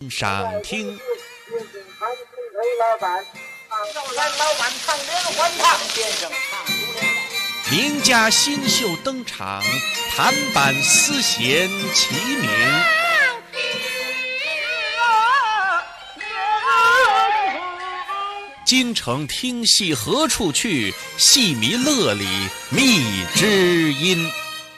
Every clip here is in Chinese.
赏听。名家新秀登场，弹板丝弦齐鸣。京城听戏何处去？戏迷乐里觅知音。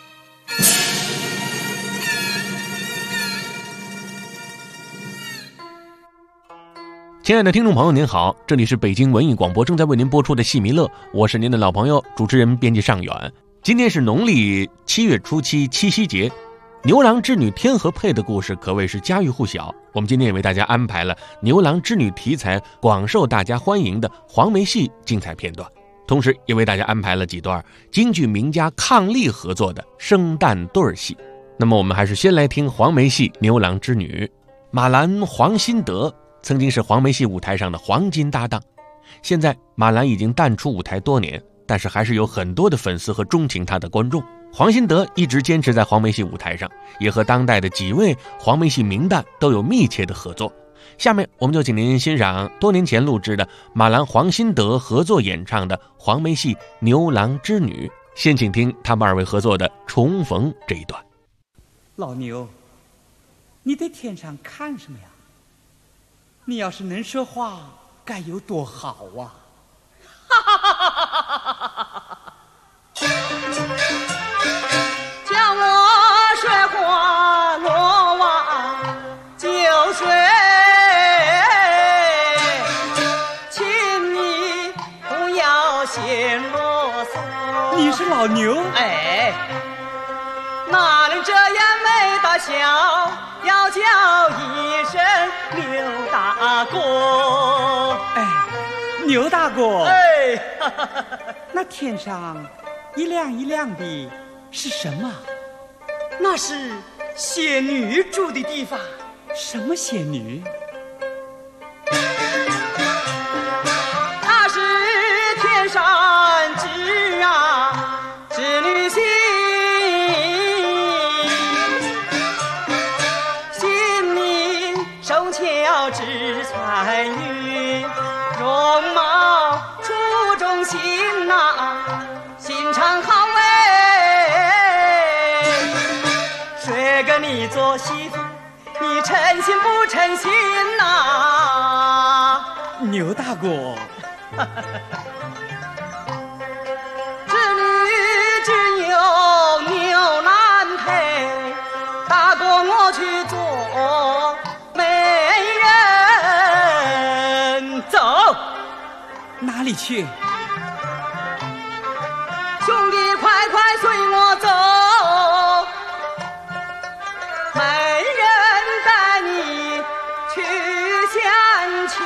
亲爱的听众朋友您好，这里是北京文艺广播正在为您播出的戏迷乐，我是您的老朋友主持人编辑尚远。今天是农历7月初7七夕节，牛郎织女天河配的故事可谓是家喻户晓。我们今天也为大家安排了牛郎织女题材广受大家欢迎的黄梅戏精彩片段，同时也为大家安排了几段京剧名家伉俪合作的生旦对戏。那么我们还是先来听黄梅戏牛郎织女。马兰、黄新德曾经是黄梅戏舞台上的黄金搭档，现在马兰已经淡出舞台多年，但是还是有很多的粉丝和钟情他的观众。黄新德一直坚持在黄梅戏舞台上，也和当代的几位黄梅戏名旦都有密切的合作。下面我们就请您欣赏多年前录制的马兰、黄新德合作演唱的黄梅戏牛郎织女，先请听他们二位合作的重逢这一段。 老牛，你在天上看什么呀？你要是能说话该有多好啊！ 叫我说话我往就睡，请你不要嫌啰嗦。 你是老牛？ 哎，哪能这样没大小，要叫一声牛大哥。 哎，牛大哥。 哎， 那天上一亮一亮的是什么？ 那是仙女住的地方。 什么仙女？ 她是天上织女星，心灵手巧织彩云，容貌出众型心肠好谁跟你做媳妇，你称心不称心牛大哥。 织女只有牛难配，大哥我去做媒人。走。 哪里去？ 兄弟快快随我走，媒人带你去相亲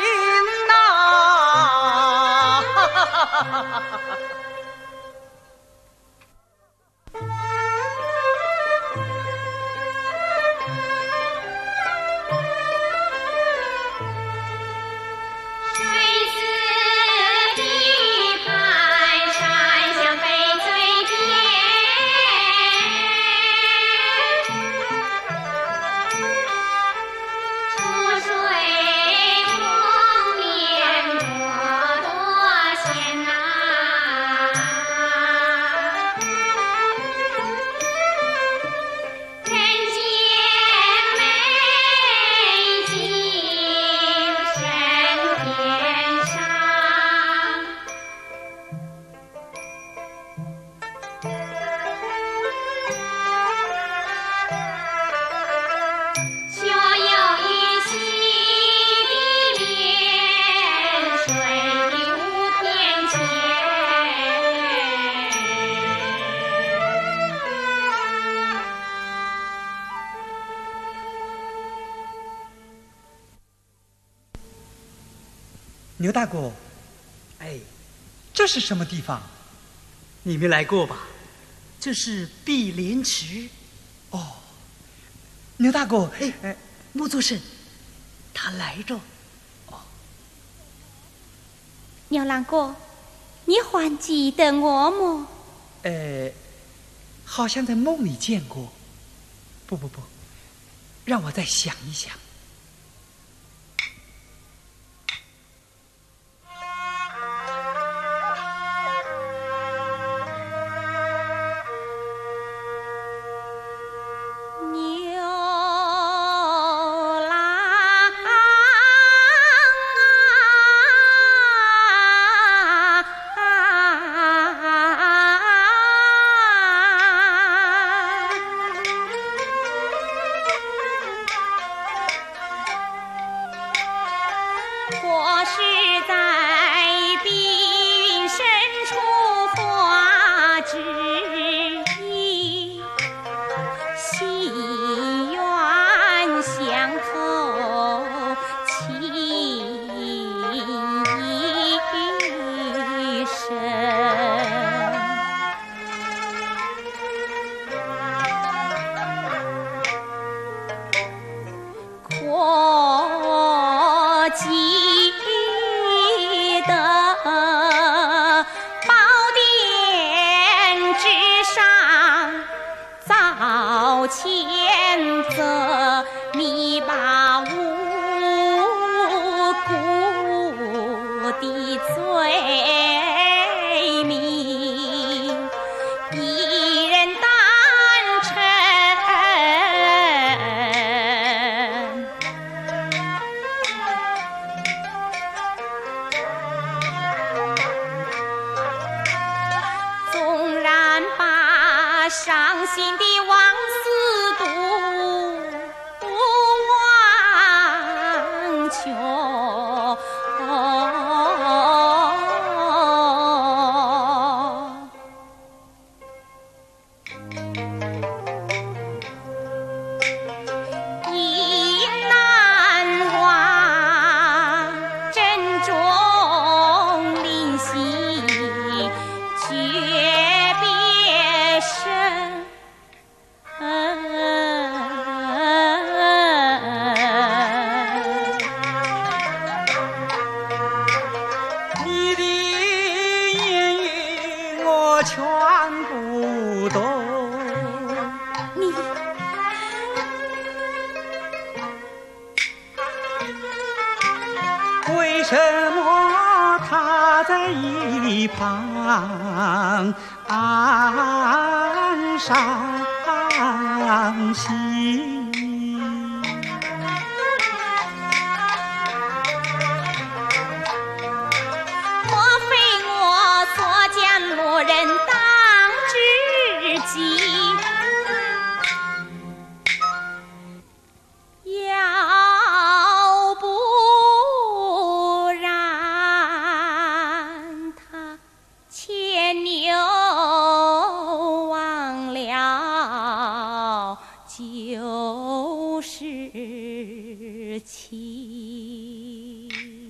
牛大哥， 哎， 这是什么地方？ 你没来过吧？这是碧莲池。 哦，牛大哥， 莫作声，他来着。 牛郎哥，你还记得我么？ 好像在梦里见过。不，让我再想一想。 或是在碧云深处花枝意，心愿相投情意深。我记得宝殿之上早签字，你把无辜的罪名一人担承。纵然把伤心的往事都忘却，亦难忘珍重灵犀，诀别深。 你的言语我全不懂， 你为什么他在一旁暗伤心？ 莫非我所见路人当知己？要不然他牵牛忘了旧时情。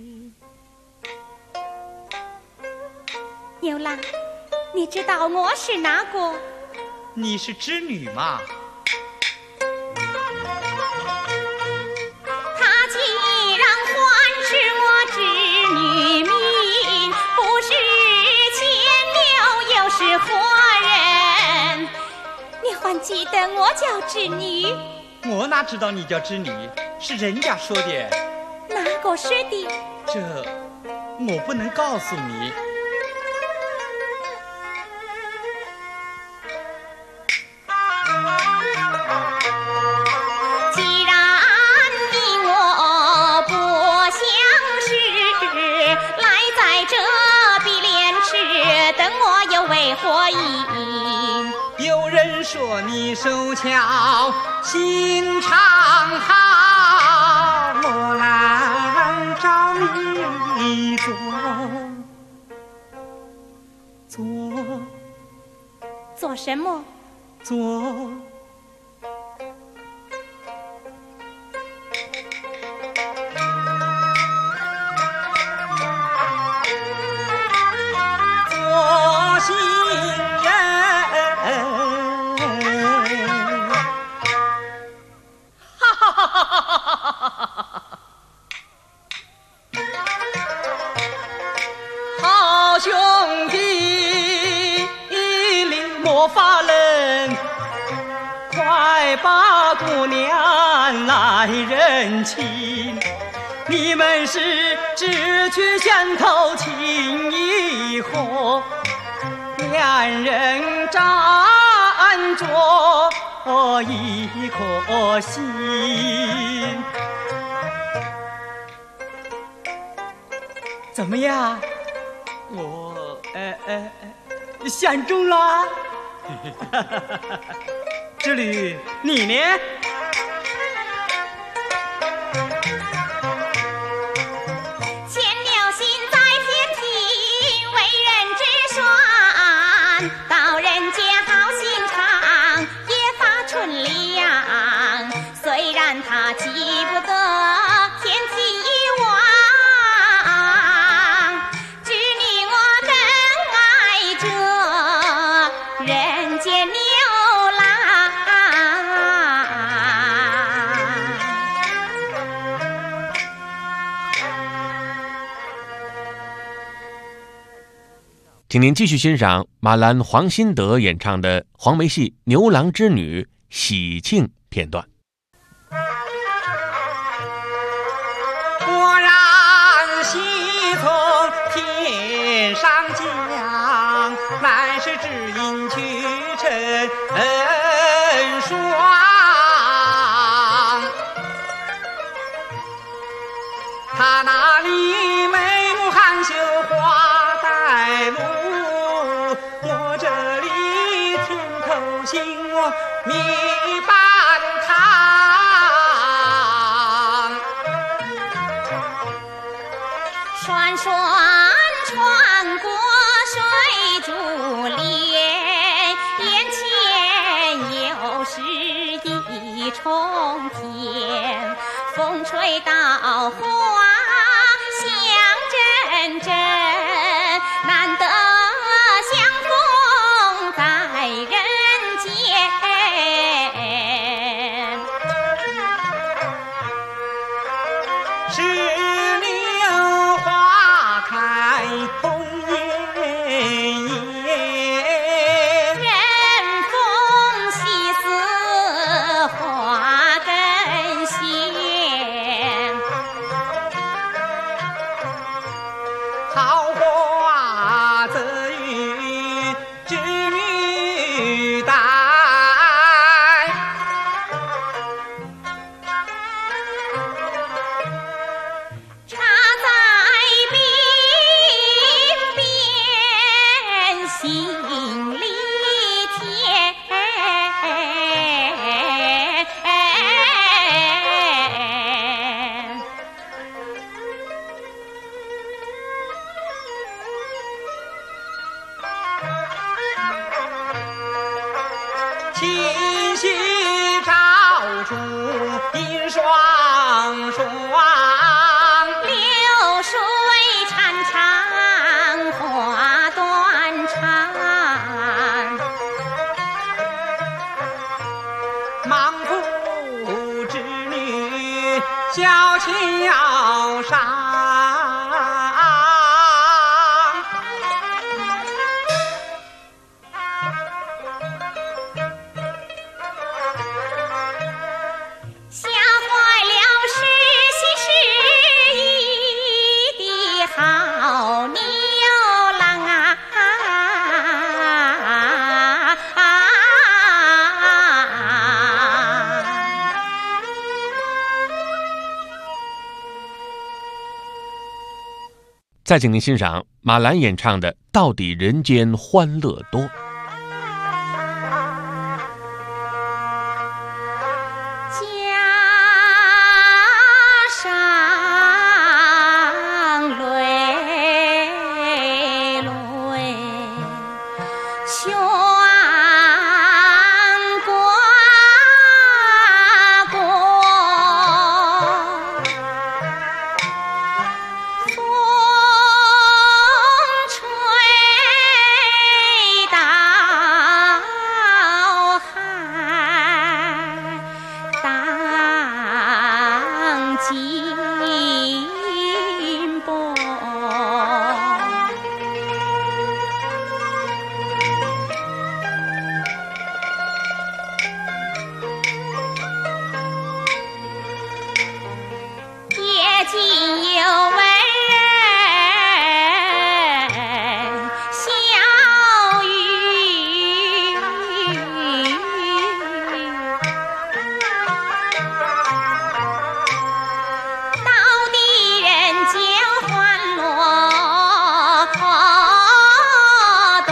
牛郎，你知道我是哪个？ 你是织女吗？ 他既然唤是我织女名，不是牵牛又是活人，你还记得我叫织女？ 我哪知道你叫织女，是人家说的。 哪个说的？ 这我不能告诉你。 既然你我不相识，来在这碧莲池等我又为何意？ 有人说你手巧心肠好，我来找你做什么？ 做新人。 哈哈哈哈哈哈！好兄弟，你莫发冷，快把姑娘来认亲。你们是志趣相投，情谊合，两人站着一颗心。怎么样？我相中了。织女，你呢？ 请您继续欣赏马兰黄新德演唱的黄梅戏《牛郎织女》喜庆片段。 果然喜从天上降，乃是只因屈臣霜。他那里眉目含羞花带露，我这里甜头杏我蜜半糖。 双双穿过水珠帘，眼前又是一重天，风吹到花香阵阵，难得相逢在人间。 石榴花开红艳艳， 人逢喜似花根线， 好花则与织女戴。 插在鬓边，心里甜。 清溪照出银双双， 流水潺潺，花断肠。 忙夫织女小桥上， 吓坏了是喜是意的好牛郎啊！ 再请您欣赏马兰演唱的《到底人间欢乐多》。 家上累累，全挂钩。风吹到海，荡金波。夜静有为人笑语，到底人间欢乐多。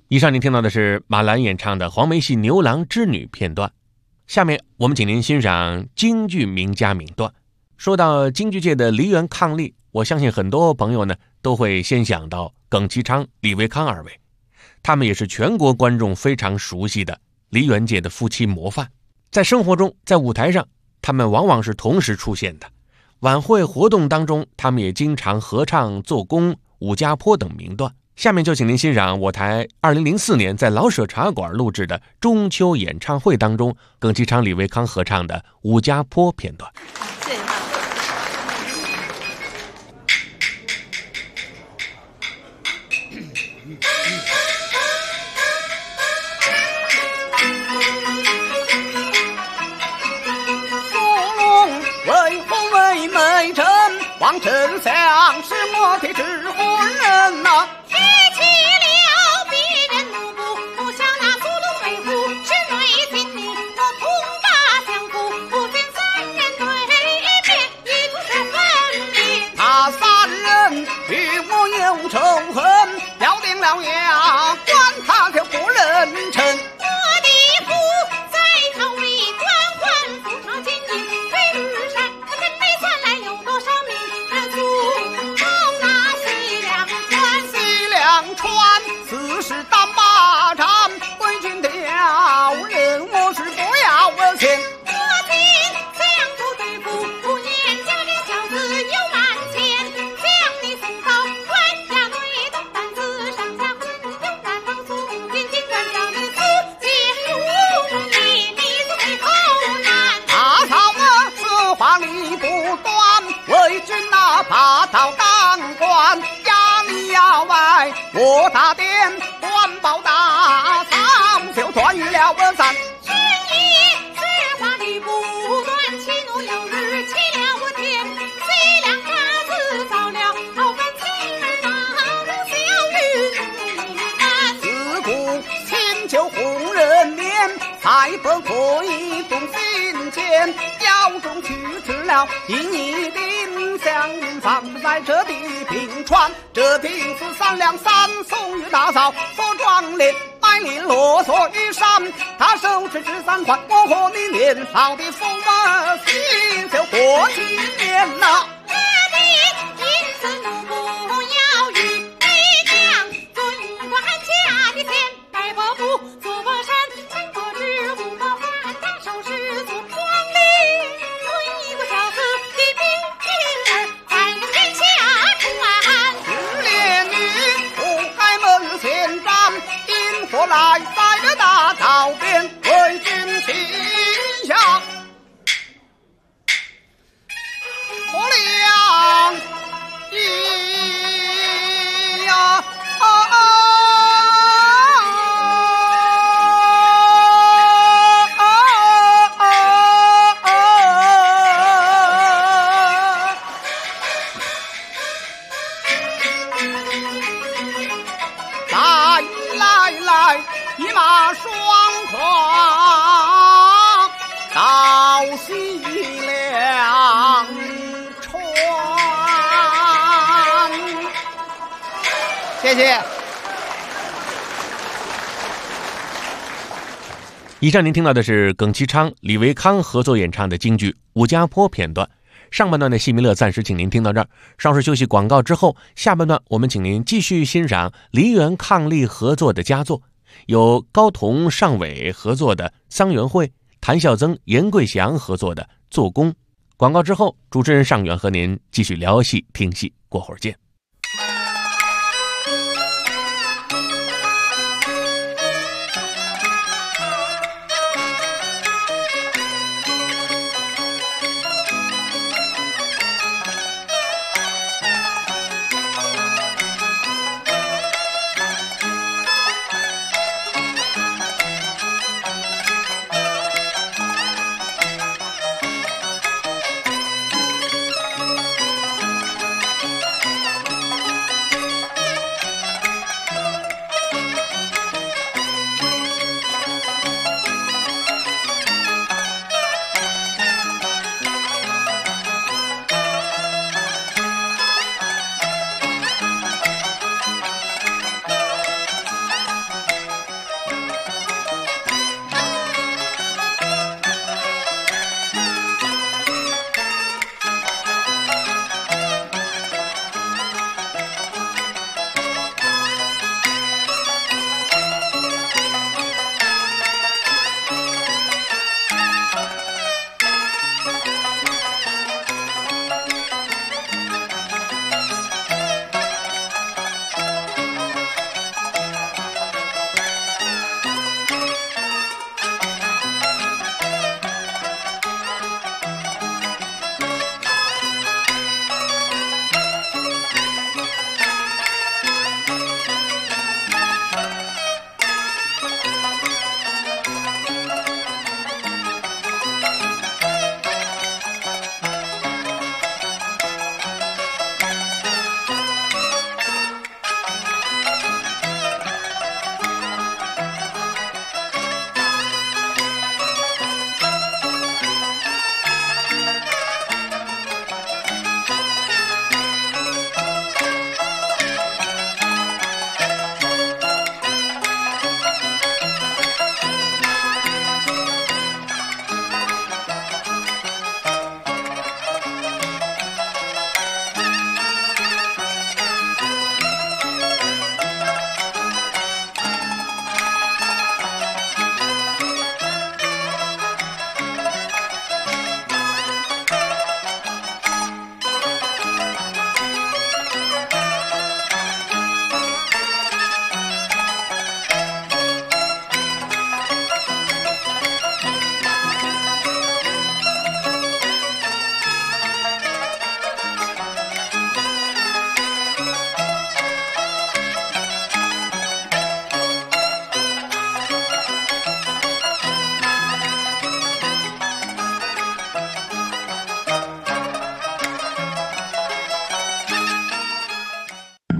以上您听到的是马兰演唱的黄梅戏《牛郎织女》片段。下面我们请您欣赏京剧名家名段。说到京剧界的梨园伉俪，我相信很多朋友呢都会先想到耿其昌、李维康二位，他们也是全国观众非常熟悉的梨园界的夫妻模范。在生活中，在舞台上，他们往往是同时出现的。晚会活动当中，他们也经常合唱《做工》《武家坡》等名段。下面就请您欣赏我台2004年在老舍茶馆录制的中秋演唱会当中，耿其昌、李维康合唱的《武家坡》片段。 谢谢。 望丞相是莫体之婚人呐， 提起了别人奴仆，不想那苏东为夫，是内心里我同把相负，不见三人对面，一同是分明。 他三人与我有仇恨，要定了呀，管他就不认成。 我的父在朝里官宦，富朝金银飞日山，他真没算来有多少名。 四十单巴掌，为君调人，我是不要钱。 我今相图对付5年，家里小子有满千，将你送到官衙内，东担子上下混，有难当粗，眼睛专叫你死结如泥，你自己头难。 大嫂我此话理不断，为君那把刀当官，压里压外我打点。报大嫂就断于了咱君一是话理不断，气怒有日起了我天，虽两家子造了好饭妻儿当小女难。 自古亲旧红人面，才不会动心间，腰中取吃了一定相放在这地平川，这定是3两3送与大嫂所壮烈，买力啰嗦于山，他手持纸3块，我和你年少的驸马喜就过7年呐。 我的因此怒不要与你讲，尊官家的钱带伯父做伯山，能伯知无伯还当手是做黄历，论一个小子的兵平儿，在那天下传。 连女不开门前站，因何来在这大道边为君请下？我俩一呀来，一马双跨到西凉川。谢谢。 以上您听到的是耿其昌、李维康合作演唱的京剧《武家坡》片段。上半段的戏迷乐暂时请您听到这儿，稍事休息广告之后，下半段我们请您继续欣赏梨园伉俪合作的佳作，有高彤、尚伟合作的《桑园会》，谭孝增、严桂祥合作的《做工》。广告之后，主持人尚远和您继续聊戏听戏，过会儿见。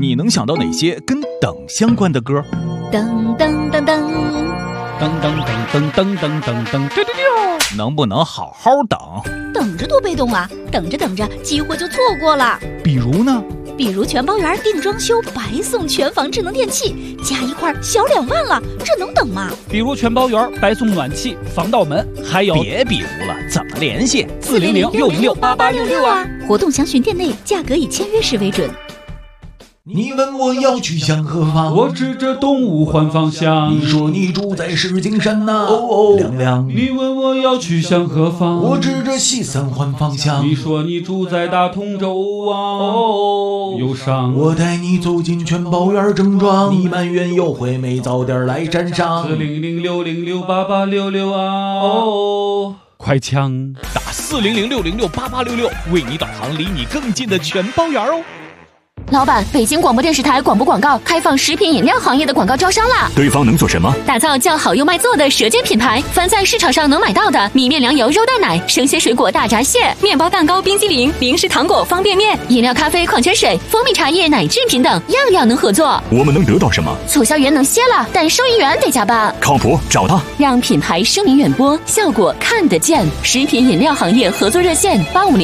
你能想到哪些跟等相关的歌？ 噔噔噔噔。 噔噔噔噔噔噔噔噔，丢丢丢！ 能不能好好等？ 等着多被动啊！等着等着，机会就错过了。 比如呢？ 比如全包园定装修，白送全房智能电器，加一块小2万了，这能等吗？ 比如全包园白送暖气、防盗门，还有别比如了，怎么联系 ？400-606-8866啊！活动详询店内，价格以签约时为准。 你问我要去向何方， 我指着东吴换方向。 你说你住在石景山呐，亮亮。 你问我要去向何方， 我指着西三环方向。 你说你住在大同州啊，忧伤。 我带你走进全包园正装，你埋怨优惠没早点来沾上。 400-606-8866啊，快抢打400-606-8866，为你导航离你更近的全包园哦。 老板，北京广播电视台广播广告开放食品饮料行业的广告招商啦！ 对方能做什么？ 打造叫好又卖座的舌尖品牌，凡在市场上能买到的米面粮油肉蛋奶、生鲜水果大闸蟹、面包蛋糕、冰激凌、零食糖果、方便面、饮料、咖啡、矿泉水、蜂蜜茶叶、奶制品等，样样能合作。 我们能得到什么？ 促销员能歇了，但收银员得加班。 靠谱，找他， 让品牌声名远播，效果看得见。食品饮料行业合作热线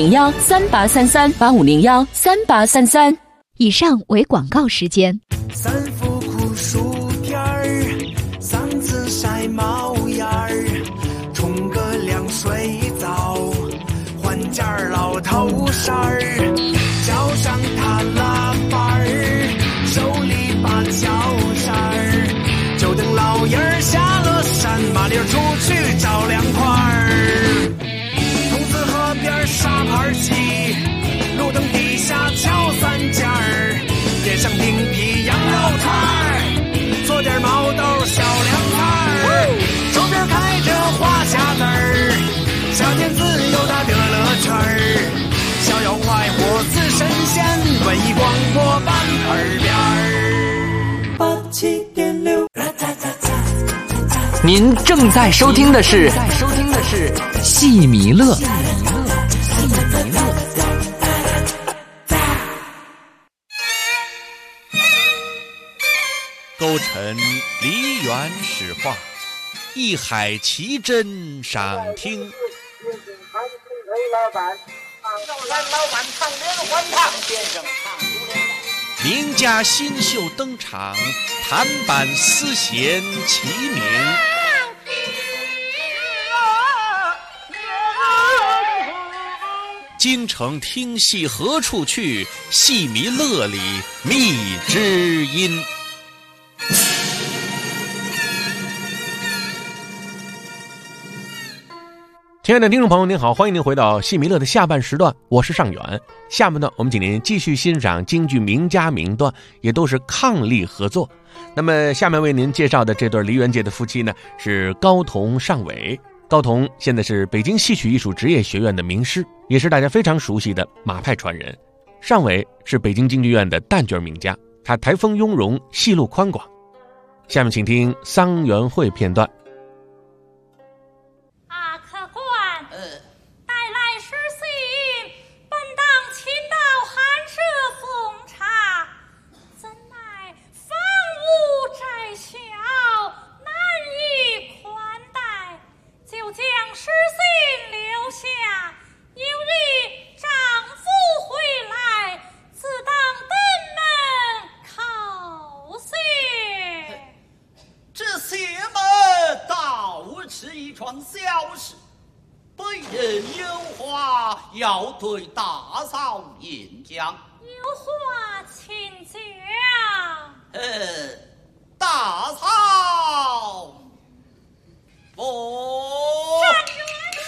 ：8501-3833，8501-3833。 以上为广告时间。 3副苦薯片儿，3次晒毛眼儿，冲个凉水澡，换件老头衫儿，脚上踏拉板儿，手里把脚扇儿，就等老爷儿下了山，麻溜出去找凉快儿。筒子河边沙盘棋，路灯底下敲3件儿，点上冰皮羊肉串儿，做点毛豆小凉菜儿，手边开着花匣子儿，夏天自由的乐乐圈儿，逍遥快活似神仙，文艺广播版耳边儿87.6。 您正在收听的是戏迷乐。 勾陈梨园史话，一海奇珍赏听。名家新秀登场，弹板丝弦齐鸣。京城听戏何处去？戏迷乐里觅知音。亲爱的听众朋友您好，欢迎您回到戏迷乐的下半时段，我是尚远。下面呢，我们请您继续欣赏京剧名家名段，也都是伉俪合作。那么下面为您介绍的这对梨园界的夫妻呢，是高彤、尚伟。高彤现在是北京戏曲艺术职业学院的名师，也是大家非常熟悉的马派传人。尚伟是北京京剧院的旦角名家，他台风雍容，戏路宽广。下面请听桑园会片段。 要对大嫂演讲， 有话请讲。 大嫂， 站元气。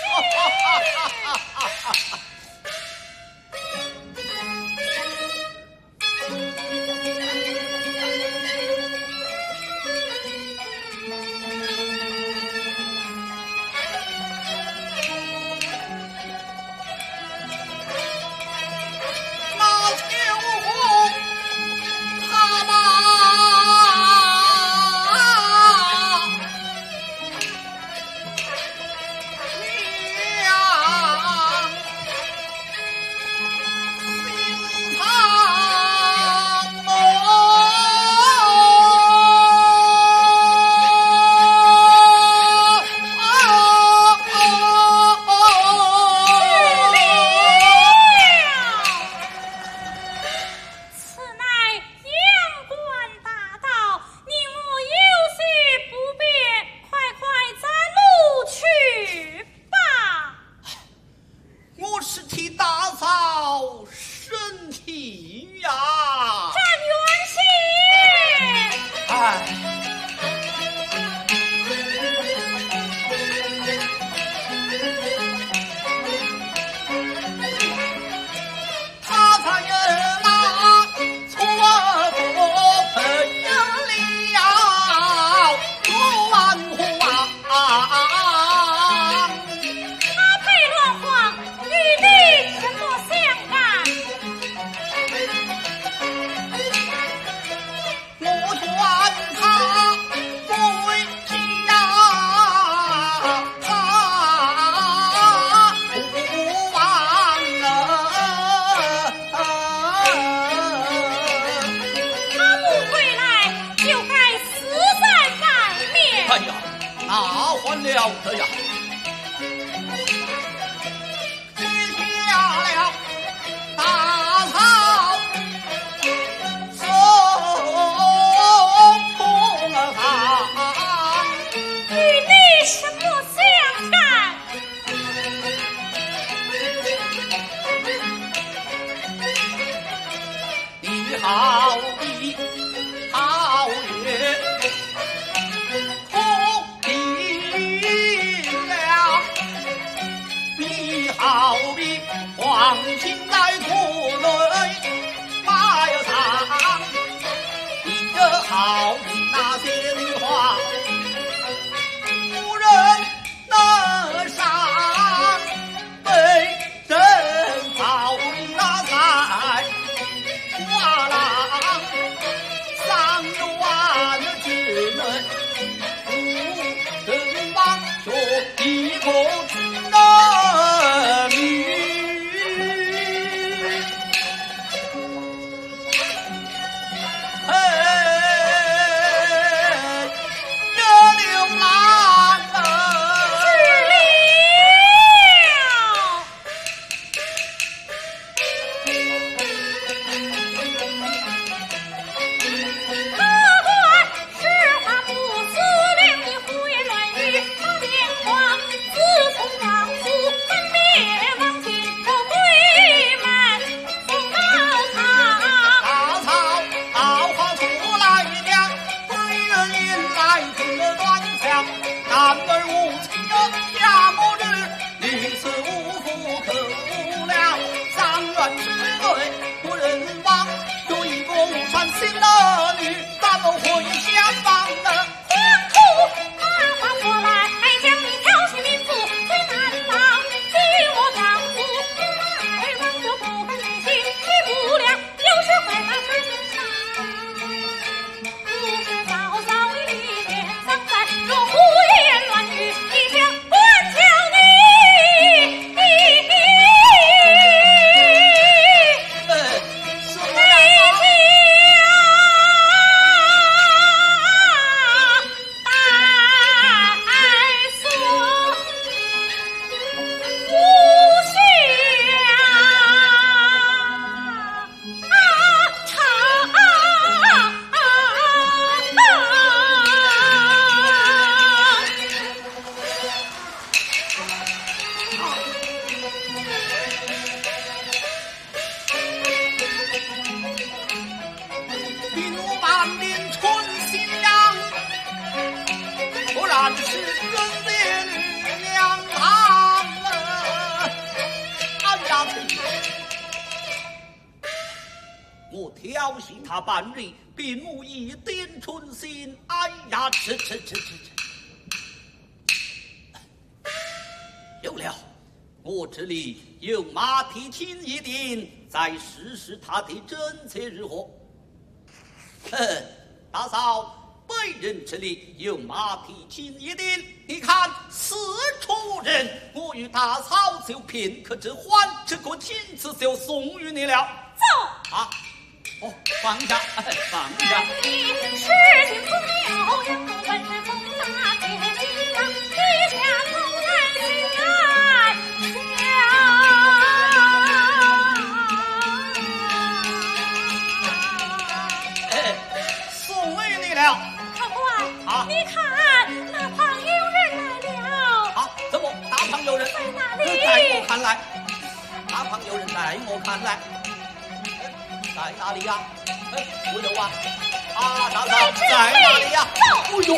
晓得呀。取下了大嫂送空房， 与你什么相干？ 你好比皓月空明了，你好比黄金在土内埋藏，你这好比那些女花无人能赏，被人造你那才画廊，上有万之内无人望，却一个儿女。男儿无情的家母日，女子无父可无了。上元之内无人望，有一个无穿心的女，咱们回家帮的黄土二话说来，将你挑起民族最难当。至于我丈夫爱王就不分内心，去不了，有时会把事情上。不是早早的一天丧在这胡言乱语，一想管教你。 我调戏他半日，并无一点春心。哎呀，吃！有了，我这里有马蹄轻一点，再试试他的政策如何？大嫂，本人这里有马蹄轻一点，你看四处人，我与大嫂就片刻之欢，这个亲自就送与你了。 走啊！哦，放下，放下。 事情从了，杨公本是从大铁心上，一下从来心来送给你了。 客官啊，你看那旁有人来了。 啊，怎么大旁有人？ 在哪里？ 在我看来，大旁有人在我看来。在哪里呀？我有啊！啊，大嫂在哪里呀？哎呦！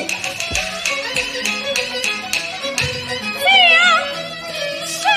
江山。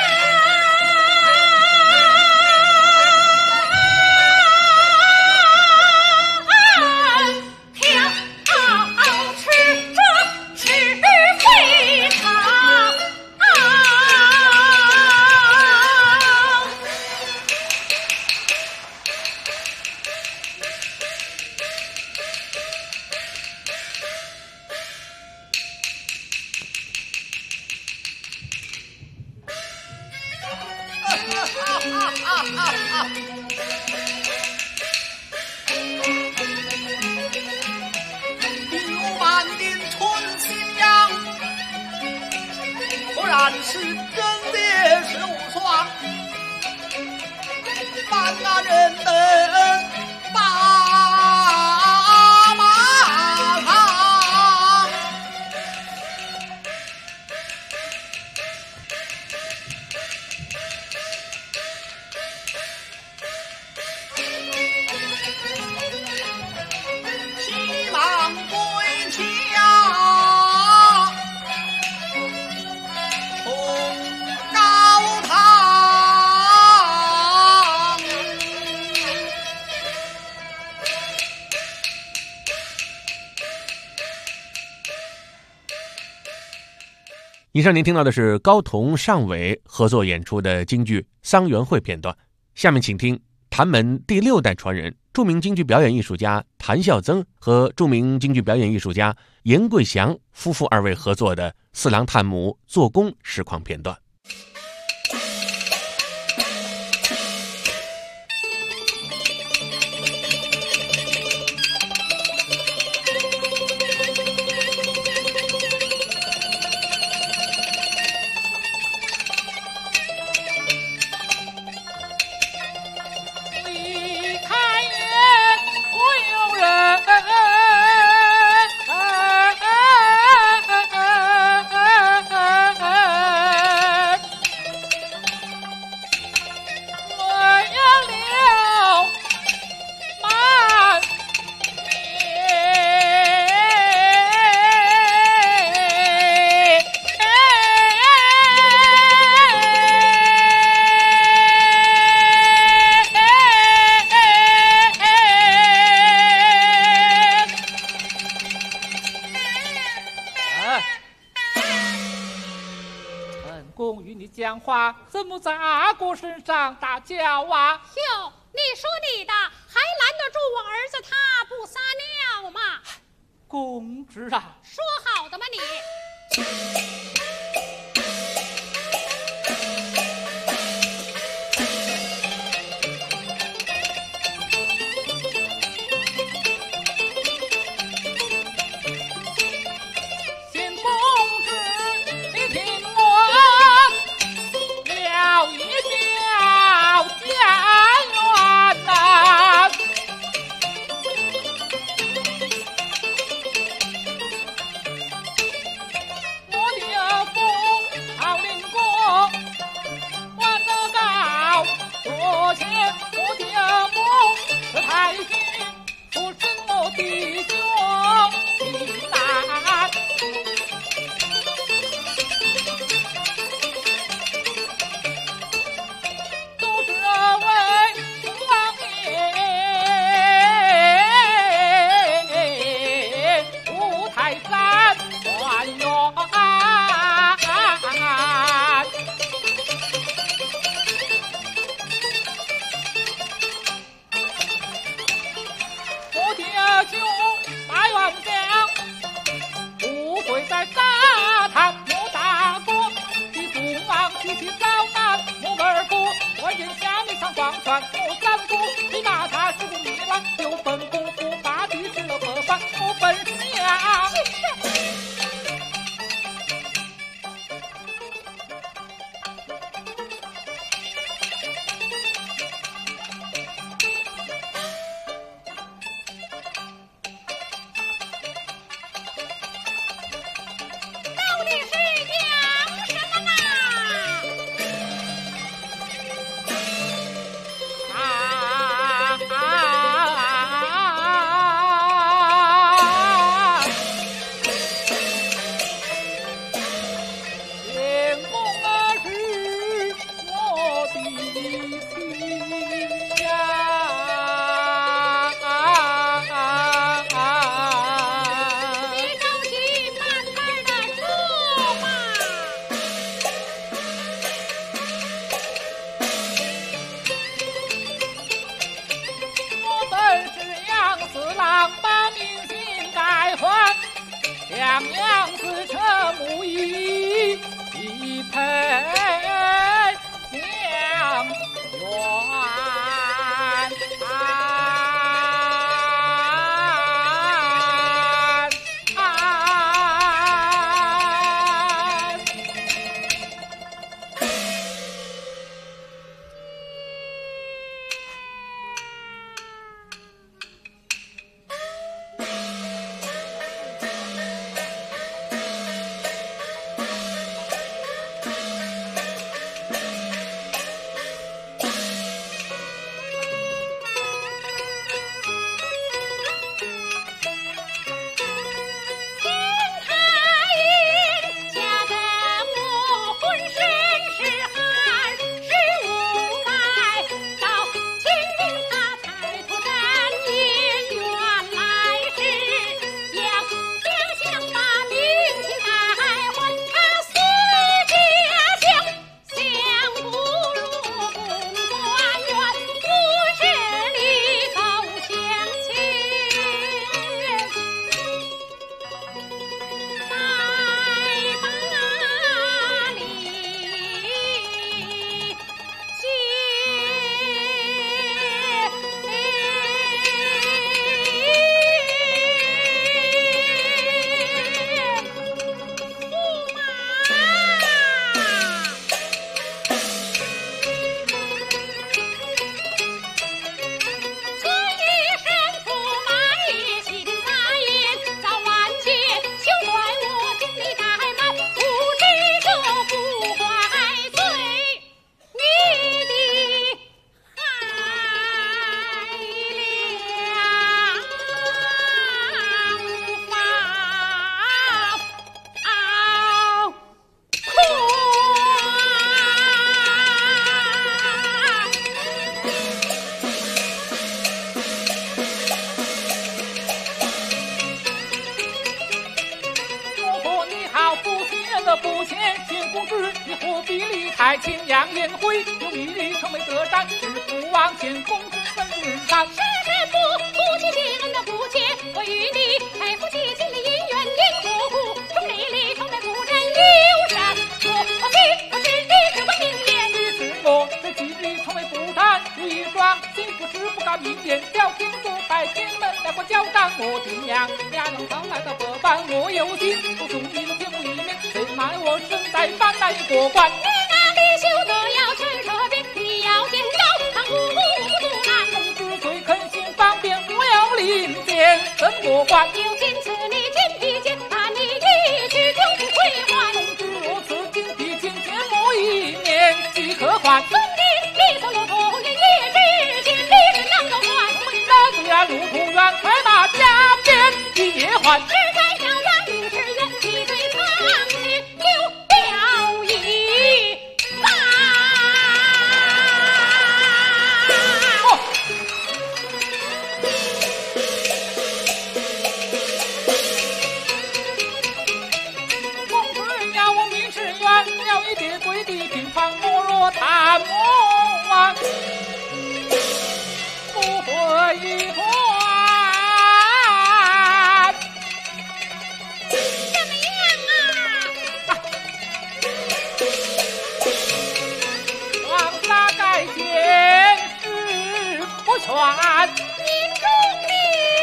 然是更迭是无双，万那人等把马场，西忙归家，同高堂。 以上您听到的是高彤、尚伟合作演出的京剧《桑园会》片段。下面请听谭门第6代传人、著名京剧表演艺术家谭孝曾和著名京剧表演艺术家严贵祥夫妇2位合作的四郎探母做工实况片段。 讲话怎么在阿哥身上大叫啊？ 哟，你说你的，还拦得住我儿子他不撒尿吗？ 公知啊， 说好的吗你？ 有比例太清扬颜辉，有米粒成为德战，是父王前公之本日常。 是夫妻结恩的夫妻，我与你配夫妻心的姻缘因夫妇，钟离离成为夫人有伤。我是你只管明言， 你是我这吉利成为不谈，有一桩幸福事不敢明言，小天主派天门来过交账，我定娘能常来到这般，我有心不送你的天母一面，谁奈我身在方难过关。 你那必修得要去撤兵，你要见招，看无不阻拦。 公子虽恳心方便，我要领见怎过关？ 有心赐你金皮剑，怕你一去就不归还。 公子如此金皮剑，天母一面即可还。 送你所有头也之间，你是能够还。 那虽然路途远，快把家变也还。 志在遥远，明志远，一对苍天就表一番。 公子要我明志远，要你别跪地平方，莫若他莫忘，不会一还。 您中了。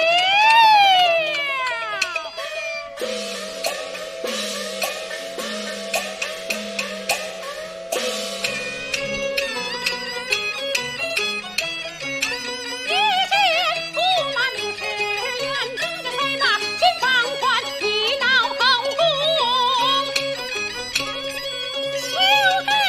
一见驸马明志远，正着催马进房还，一到后宫休得。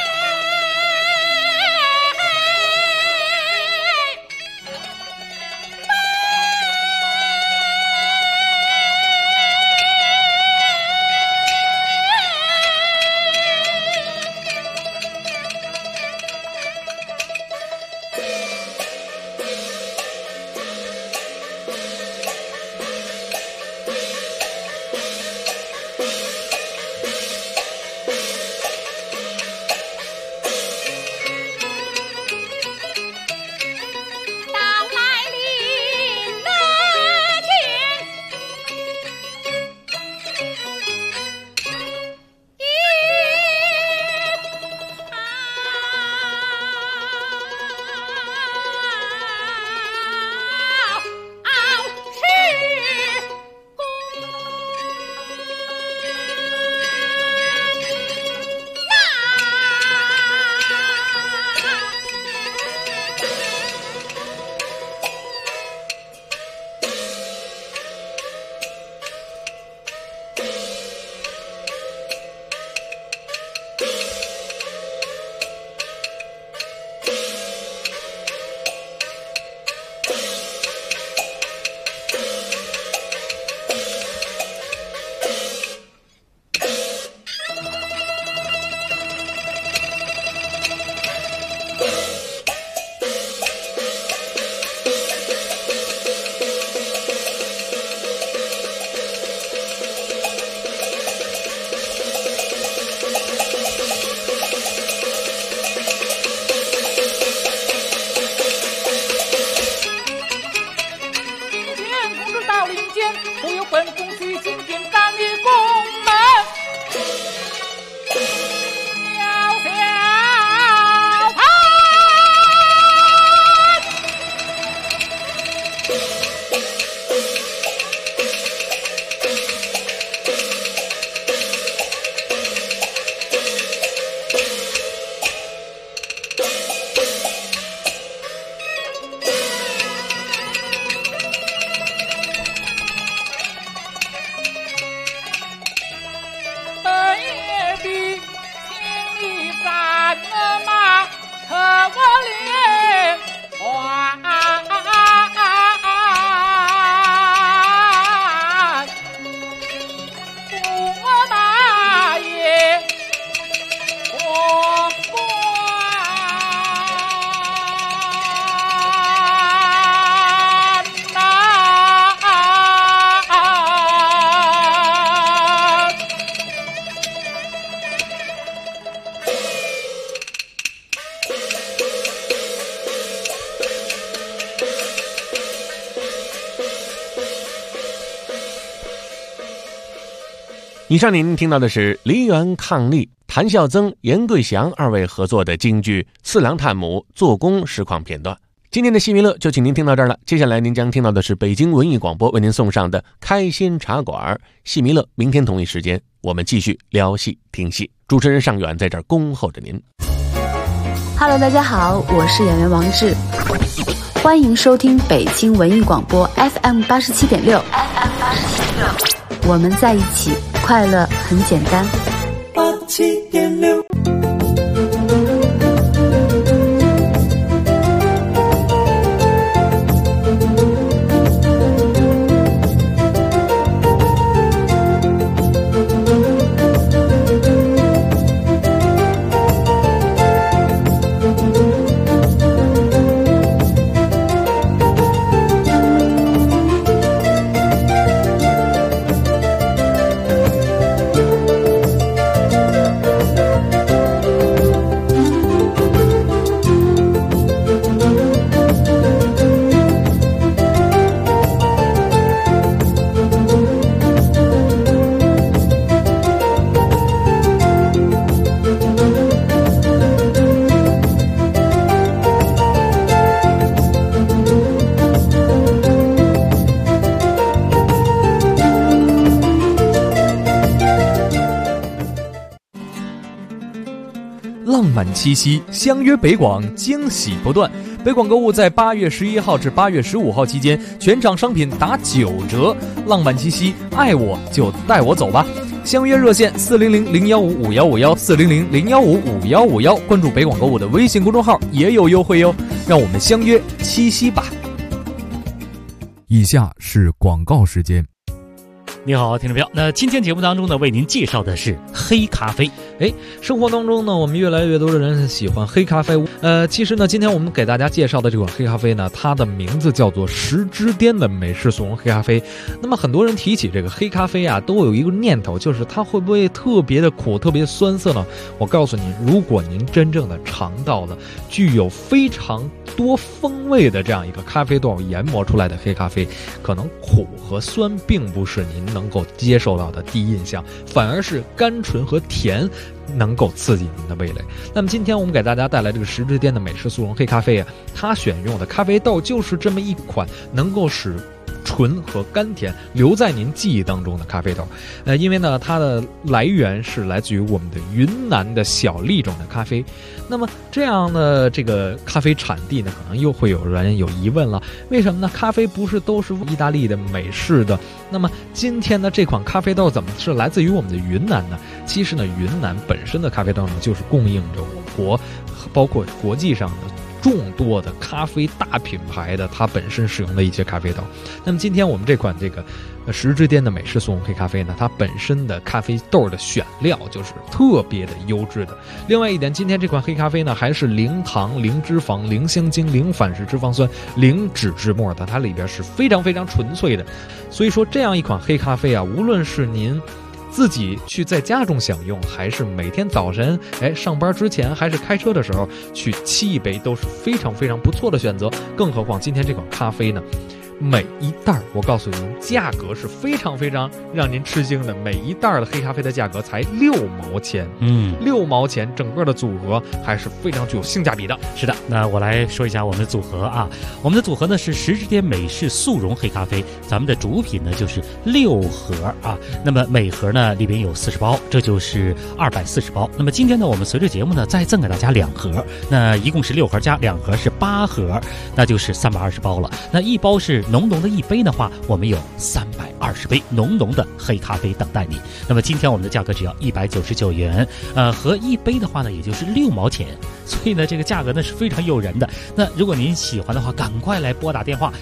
以上您听到的是梨园伉俪、谭孝增、严贵祥二位合作的京剧《四郎探母》做工实况片段。今天的戏迷乐就请您听到这儿了，接下来您将听到的是北京文艺广播为您送上的开心茶馆戏迷乐。明天同一时间我们继续聊戏听戏，主持人尚远在这儿恭候着您。 Hello， 大家好，我是演员王志，欢迎收听北京文艺广播 FM 87.6。我们在一起，快乐很简单。 87.6。 浪漫七夕，相约北广，惊喜不断。北广购物在8月11号至8月15号期间，全场商品打9折。浪漫七夕，爱我就带我走吧。相约热线400-015-5151，400-015-5151，关注北广购物的微信公众号也有优惠哟。让我们相约七夕吧。 以下是广告时间。 你好，听众朋友，那今天节目当中呢，为您介绍的是黑咖啡。 生活当中呢，我们越来越多的人喜欢黑咖啡。其实呢，今天我们给大家介绍的这款黑咖啡呢，它的名字叫做十之巅的美式速溶黑咖啡。那么很多人提起这个黑咖啡啊，都有一个念头，就是它会不会特别的苦、特别酸涩呢？我告诉您，如果您真正的尝到了具有非常多风味的这样一个咖啡豆研磨出来的黑咖啡，可能苦和酸并不是您能够接受到的第一印象，反而是甘醇和甜能够刺激您的味蕾。那么今天我们给大家带来这个十之巅的美式速溶黑咖啡啊，它选用的咖啡豆就是这么一款能够使醇和甘甜留在您记忆当中的咖啡豆。因为呢，它的来源是来自于我们的云南的小粒种的咖啡。那么这样的这个咖啡产地呢，可能又会有人有疑问了，为什么呢？咖啡不是都是意大利的、美式的？那么今天呢，这款咖啡豆怎么是来自于我们的云南呢？其实呢，云南本身的咖啡豆呢，就是供应着我国，包括国际上的众多的咖啡大品牌的它本身使用的一些咖啡豆。那么今天我们这款这个十之巅的美式速溶黑咖啡呢，它本身的咖啡豆的选料就是特别的优质的。另外一点，今天这款黑咖啡呢，还是零糖、零脂肪、零香精、零反式脂肪酸、零脂质末的，它里边是非常非常纯粹的。所以说这样一款黑咖啡啊，无论是您自己去在家中享用，还是每天早晨上班之前，还是开车的时候去沏一杯，都是非常非常不错的选择。更何况今天这款咖啡呢，每一袋我告诉您，价格是非常非常让您吃惊的，每一袋的黑咖啡的价格才6毛钱，6毛钱，整个的组合还是非常具有性价比的。 是的，那我来说一下我们的组合啊，我们的组合呢是十之巅美式速溶黑咖啡，咱们的主品呢就是6盒啊，那么每盒呢里边有40包，这就是240包。那么今天呢，我们随着节目呢再赠给大家2盒，那一共是6盒加2盒是8盒，那就是320包了。那一包是浓浓的一杯的话，我们有320杯浓浓的黑咖啡等待你。那么今天我们的价格只要199元，和一杯的话呢，也就是6毛钱。所以呢，这个价格呢是非常诱人的。那如果您喜欢的话，赶快来拨打电话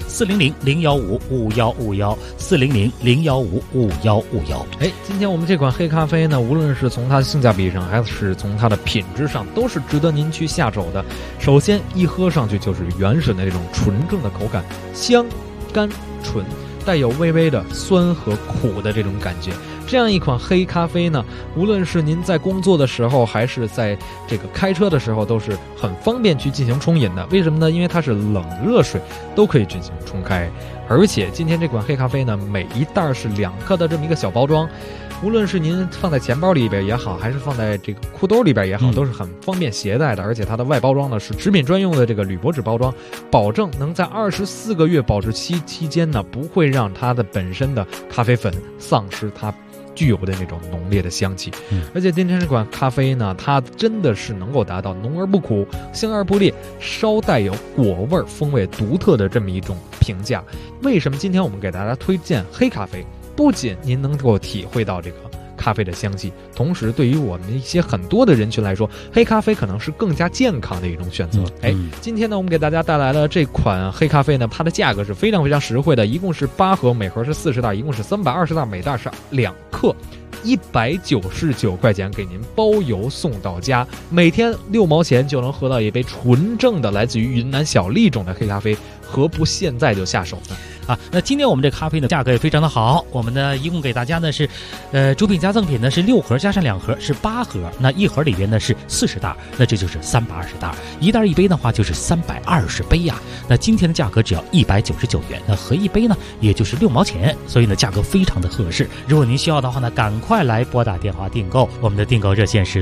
400-015-5151，400-015-5151。 今天我们这款黑咖啡呢，无论是从它的性价比上，还是从它的品质上，都是值得您去下手的。首先一喝上去就是原始的这种纯正的口感，香、甘、醇，带有微微的酸和苦的这种感觉。这样一款黑咖啡呢，无论是您在工作的时候，还是在这个开车的时候，都是很方便去进行冲饮的。为什么呢？因为它是冷热水都可以进行冲开。而且今天这款黑咖啡呢，每一袋是2克的这么一个小包装， 无论是您放在钱包里边也好，还是放在这个裤兜里边也好，都是很方便携带的。而且它的外包装呢是食品专用的这个铝箔纸包装，保证能在24个月保质期期间呢，不会让它的本身的咖啡粉丧失它具有的那种浓烈的香气。而且今天这款咖啡呢，它真的是能够达到浓而不苦，香而不烈，稍带有果味风味独特的这么一种评价。为什么今天我们给大家推荐黑咖啡？不仅您能够体会到这个咖啡的香气，同时对于我们一些很多的人群来说，黑咖啡可能是更加健康的一种选择。今天呢，我们给大家带来了这款黑咖啡呢，它的价格是非常非常实惠的，一共是8盒，每盒是40袋，一共是320袋，每袋是2克。199块钱给您包邮送到家，每天6毛钱就能喝到一杯纯正的来自于云南小粒种的黑咖啡，何不现在就下手呢？ 那今天我们这咖啡呢价格也非常的好，我们呢一共给大家呢是主品加赠品呢是6盒加上2盒是8盒，那1盒里边呢是40袋，那这就是320袋，一袋一杯的话就是320杯呀。那今天的价格只要199元，那合一杯呢也就是6毛钱，所以呢价格非常的合适。如果您需要的话呢，赶快来拨打电话订购，我们的订购热线是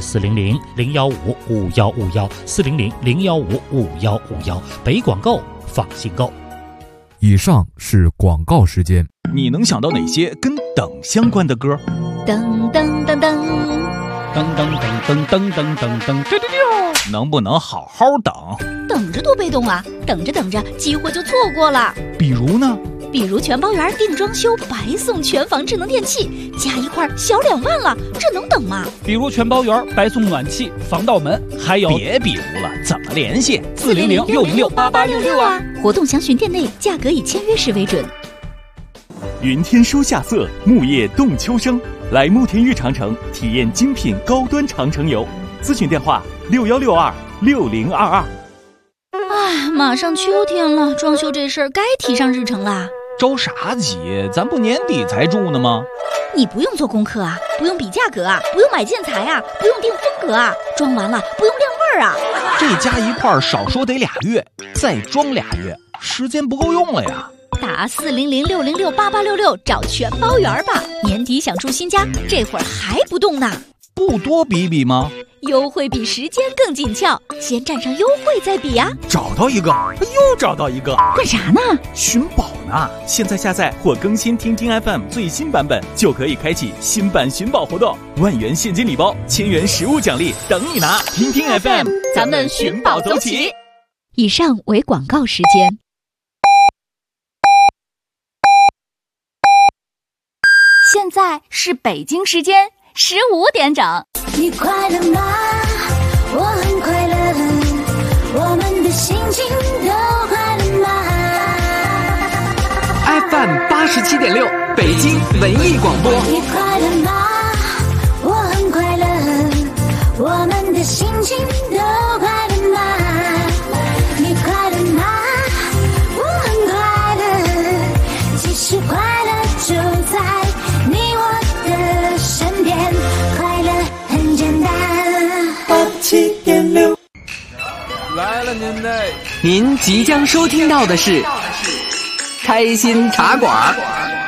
400-015-5151，400-015-5151，北广购放心购。 以上是广告时间。 你能想到哪些跟等相关的歌？ 噔噔噔噔噔噔噔噔噔噔噔噔，能不能好好等？ 等着多被动啊！等着等着，机会就错过了。 比如呢？ 比如全包园定装修白送全房智能电器，加一块小2万了，这能等吗？ 比如全包园白送暖气、防盗门，还有别比如了，怎么联系 ？400-606-8866啊！活动详询店内，价格以签约时为准。 云天书夏色，木叶动秋声，来慕田峪长城体验精品高端长城游。咨询电话61626022。 马上秋天了，装修这事儿该提上日程啦。 着啥急？咱不年底才住呢吗？ 你不用做功课啊，不用比价格啊，不用买建材啊，不用定风格啊，装完了不用晾味儿啊。 这加一块少说得2月，再装2月，时间不够用了呀。 打400-606-8866找全包园吧。年底想住新家，这会儿还不动呢？ 不多比比吗？ 优惠比时间更紧俏，先占上优惠再比啊！ 找到一个，又找到一个， 干啥呢？ 寻宝呢！现在下载或更新听听 FM 最新版本，就可以开启新版寻宝活动，1万元现金礼包，1000元实物奖励等你拿！听听 FM， 咱们寻宝走起！ 以上为广告时间。 现在是北京时间15点整。 你快乐吗？我很快乐，我们的心情都快乐吗 ？FM 87.6，北京文艺广播。 你快乐吗？我很快乐，我们的心情都快乐吗？你快乐吗？我很快乐，其实快乐就在你我的身边，快乐很简单。87.6 来了您即将收听到的是开心茶馆。